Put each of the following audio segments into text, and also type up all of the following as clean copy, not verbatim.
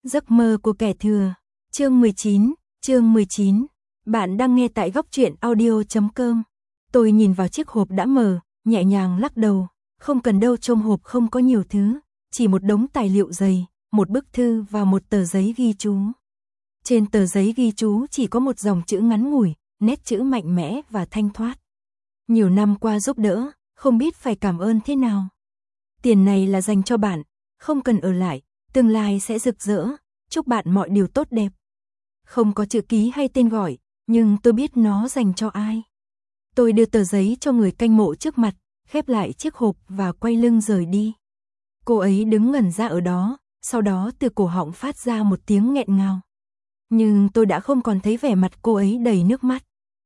Giấc mơ của kẻ thừa. Chương 19. Bạn đang nghe tại góc truyện audio.com. Tôi nhìn vào chiếc hộp đã mở, nhẹ nhàng lắc đầu. Không cần đâu, trong hộp không có nhiều thứ, chỉ một đống tài liệu dày, một bức thư và một tờ giấy ghi chú. Trên tờ giấy ghi chú chỉ có một dòng chữ ngắn ngủi, nét chữ mạnh mẽ và thanh thoát. Nhiều năm qua giúp đỡ, không biết phải cảm ơn thế nào. Tiền này là dành cho bạn, không cần ở lại, tương lai sẽ rực rỡ, chúc bạn mọi điều tốt đẹp. Không có chữ ký hay tên gọi, nhưng tôi biết nó dành cho ai. Tôi đưa tờ giấy cho người canh mộ trước mặt, khép lại chiếc hộp và quay lưng rời đi. Cô ấy đứng ngẩn ra ở đó, sau đó từ cổ họng phát ra một tiếng nghẹn ngào. Nhưng tôi đã không còn thấy vẻ mặt cô ấy đầy nước mắt.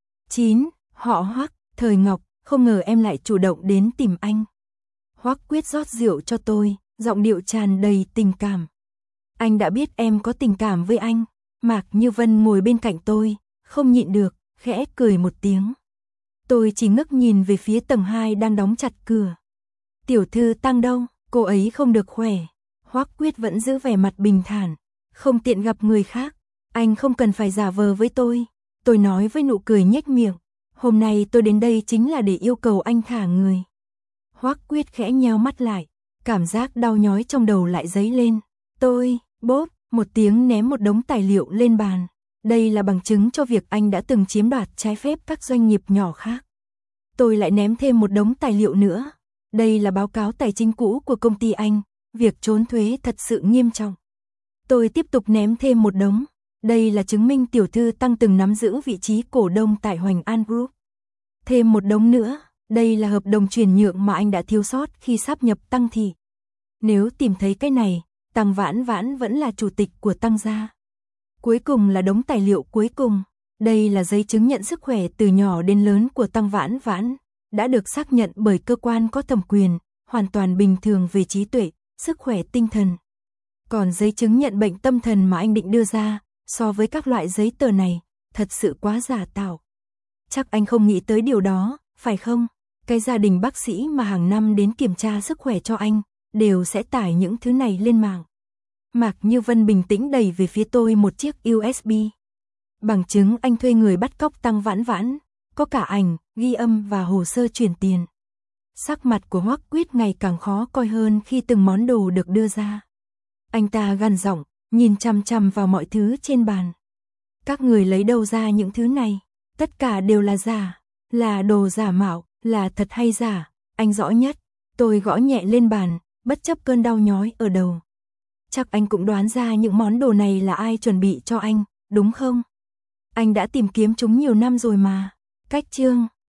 9. Họ Hoắc, thời Ngọc, không ngờ em lại chủ động đến tìm anh. Hoắc Quyết rót rượu cho tôi, giọng điệu tràn đầy tình cảm. Anh đã biết em có tình cảm với anh. Mạc Như Vân ngồi bên cạnh tôi, không nhịn được, khẽ cười một tiếng. Tôi chỉ ngước nhìn về phía tầng 2 đang đóng chặt cửa. Tiểu thư Tăng đâu, cô ấy không được khỏe. Hoắc Quyết vẫn giữ vẻ mặt bình thản, không tiện gặp người khác. Anh không cần phải giả vờ với tôi nói với nụ cười nhếch miệng. Hôm nay tôi đến đây chính là để yêu cầu anh thả người. Hoắc Quyết khẽ nheo mắt lại, cảm giác đau nhói trong đầu lại dấy lên. Tôi, bốp, một tiếng ném một đống tài liệu lên bàn. Đây là bằng chứng cho việc anh đã từng chiếm đoạt trái phép các doanh nghiệp nhỏ khác. Tôi lại ném thêm một đống tài liệu nữa. Đây là báo cáo tài chính cũ của công ty anh, việc trốn thuế thật sự nghiêm trọng. Tôi tiếp tục ném thêm một đống. Đây là chứng minh tiểu thư Tăng từng nắm giữ vị trí cổ đông tại Hoành An Group. Thêm một đống nữa, đây là hợp đồng chuyển nhượng mà anh đã thiếu sót khi sáp nhập Tăng thị. Nếu tìm thấy cái này, Tăng Vãn Vãn vẫn là chủ tịch của Tăng gia. Cuối cùng là đống tài liệu cuối cùng. Đây là giấy chứng nhận sức khỏe từ nhỏ đến lớn của Tăng Vãn Vãn, đã được xác nhận bởi cơ quan có thẩm quyền, hoàn toàn bình thường về trí tuệ, sức khỏe tinh thần. Còn giấy chứng nhận bệnh tâm thần mà anh định đưa ra, so với các loại giấy tờ này, thật sự quá giả tạo. Chắc anh không nghĩ tới điều đó, phải không? Cái gia đình bác sĩ mà hàng năm đến kiểm tra sức khỏe cho anh, đều sẽ tải những thứ này lên mạng. Mạc Như Vân bình tĩnh đẩy về phía tôi một chiếc USB. Bằng chứng anh thuê người bắt cóc Tăng Vãn Vãn, có cả ảnh, ghi âm và hồ sơ chuyển tiền. Sắc mặt của Hoắc Quyết ngày càng khó coi hơn khi từng món đồ được đưa ra. Anh ta gằn giọng, nhìn chằm chằm vào mọi thứ trên bàn. Các người lấy đâu ra những thứ này? Tất cả đều là giả, là đồ giả mạo, là thật hay giả, anh rõ nhất. Tôi gõ nhẹ lên bàn, bất chấp cơn đau nhói ở đầu. Chắc anh cũng đoán ra những món đồ này là ai chuẩn bị cho anh, đúng không? Anh đã tìm kiếm chúng nhiều năm rồi mà. Cách chương